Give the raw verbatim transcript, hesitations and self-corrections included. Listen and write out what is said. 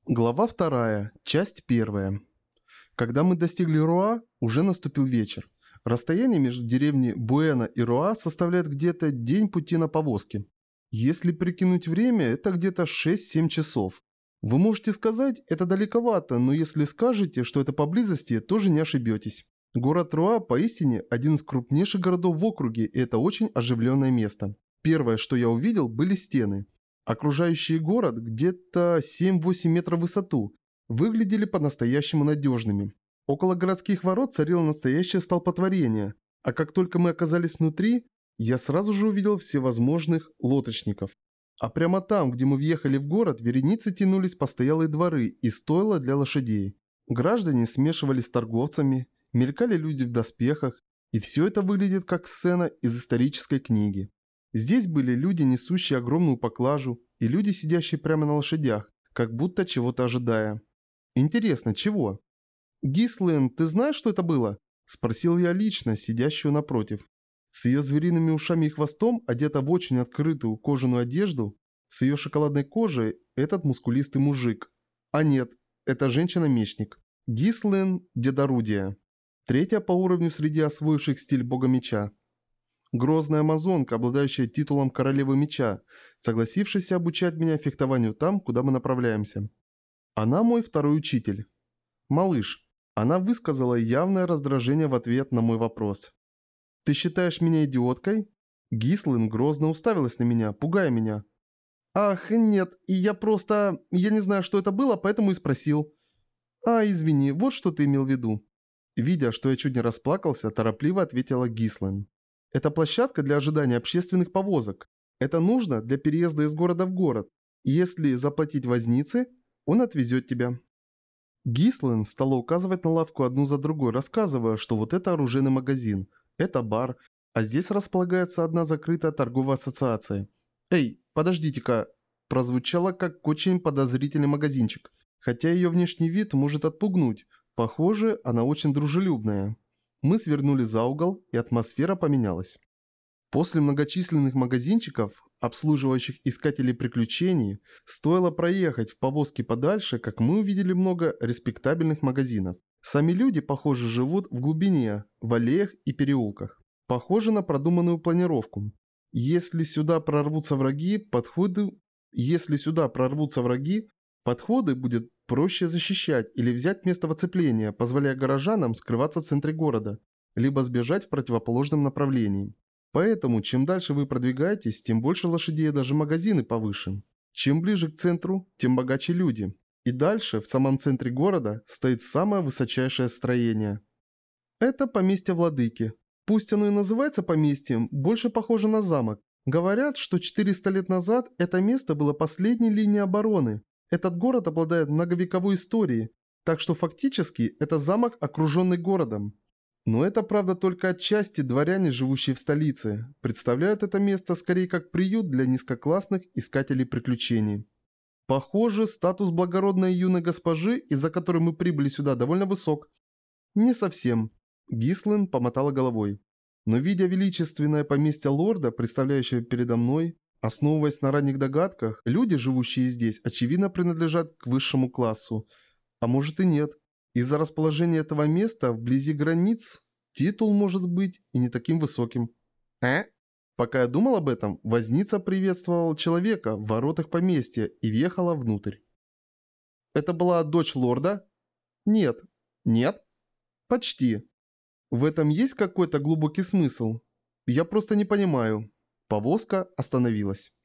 Глава вторая, часть первая. Когда мы достигли Руа, уже наступил вечер. Расстояние между деревней Буэна и Руа составляет где-то день пути на повозке. Если прикинуть время, это где-то шесть-семь часов. Вы можете сказать, это далековато, но если скажете, что это поблизости, тоже не ошибетесь. Город Руа поистине один из крупнейших городов в округе, и это очень оживленное место. Первое, что я увидел, были стены. Окружающий город, где-то семь-восемь метров в высоту, выглядели по-настоящему надежными. Около городских ворот царило настоящее столпотворение, а как только мы оказались внутри, я сразу же увидел всевозможных лодочников. А прямо там, где мы въехали в город, вереницы тянулись постоялые дворы и стойла для лошадей. Граждане смешивались с торговцами, мелькали люди в доспехах, и все это выглядит как сцена из исторической книги. Здесь были люди, несущие огромную поклажу, и люди, сидящие прямо на лошадях, как будто чего-то ожидая. Интересно, чего? «Гислен, ты знаешь, что это было?» – спросил я лично, сидящую напротив. С ее звериными ушами и хвостом, одета в очень открытую кожаную одежду, с ее шоколадной кожей, этот мускулистый мужик. А нет, это женщина-мечник. Гислен Дедорудия. Третья по уровню среди освоивших стиль бога меча. Грозная амазонка, обладающая титулом королевы меча, согласившаяся обучать меня фехтованию там, куда мы направляемся. Она мой второй учитель. Малыш. Она высказала явное раздражение в ответ на мой вопрос. «Ты считаешь меня идиоткой?» Гислен грозно уставилась на меня, пугая меня. «Ах, нет, и я просто... Я не знаю, что это было, поэтому и спросил». «А, извини, вот что ты имел в виду». Видя, что я чуть не расплакался, торопливо ответила Гислен. «Это площадка для ожидания общественных повозок. Это нужно для переезда из города в город. И если заплатить вознице, он отвезет тебя». Гислен стала указывать на лавку одну за другой, рассказывая, что вот это оружейный магазин, это бар, а здесь располагается одна закрытая торговая ассоциация. «Эй, подождите-ка!» прозвучало как очень подозрительный магазинчик, хотя ее внешний вид может отпугнуть. Похоже, она очень дружелюбная. Мы свернули за угол, и атмосфера поменялась. После многочисленных магазинчиков, обслуживающих искателей приключений, стоило проехать в повозке подальше, как мы увидели много респектабельных магазинов. Сами люди, похоже, живут в глубине, в аллеях и переулках. Похоже на продуманную планировку. Если сюда прорвутся враги, подходы... Если сюда прорвутся враги, подходы будет проще защищать или взять место в оцепление, позволяя горожанам скрываться в центре города, либо сбежать в противоположном направлении. Поэтому, чем дальше вы продвигаетесь, тем больше лошадей и даже магазины повыше. Чем ближе к центру, тем богаче люди. И дальше, в самом центре города, стоит самое высочайшее строение. Это поместье владыки. Пусть оно и называется поместьем, больше похоже на замок. Говорят, что четыреста лет назад это место было последней линией обороны. Этот город обладает многовековой историей, так что фактически это замок, окруженный городом. Но это правда только отчасти дворяне, живущие в столице, представляют это место скорее как приют для низкоклассных искателей приключений. Похоже, статус благородной юной госпожи, из-за которой мы прибыли сюда, довольно высок. Не совсем. Гислен помотала головой. Но видя величественное поместье лорда, представляющее передо мной, основываясь на ранних догадках, люди, живущие здесь, очевидно принадлежат к высшему классу. А может и нет. Из-за расположения этого места вблизи границ титул может быть и не таким высоким. Э? Пока я думал об этом, возница приветствовал человека в воротах поместья и въехала внутрь. Это была дочь лорда? Нет. Нет? Почти. В этом есть какой-то глубокий смысл? Я просто не понимаю. Повозка остановилась.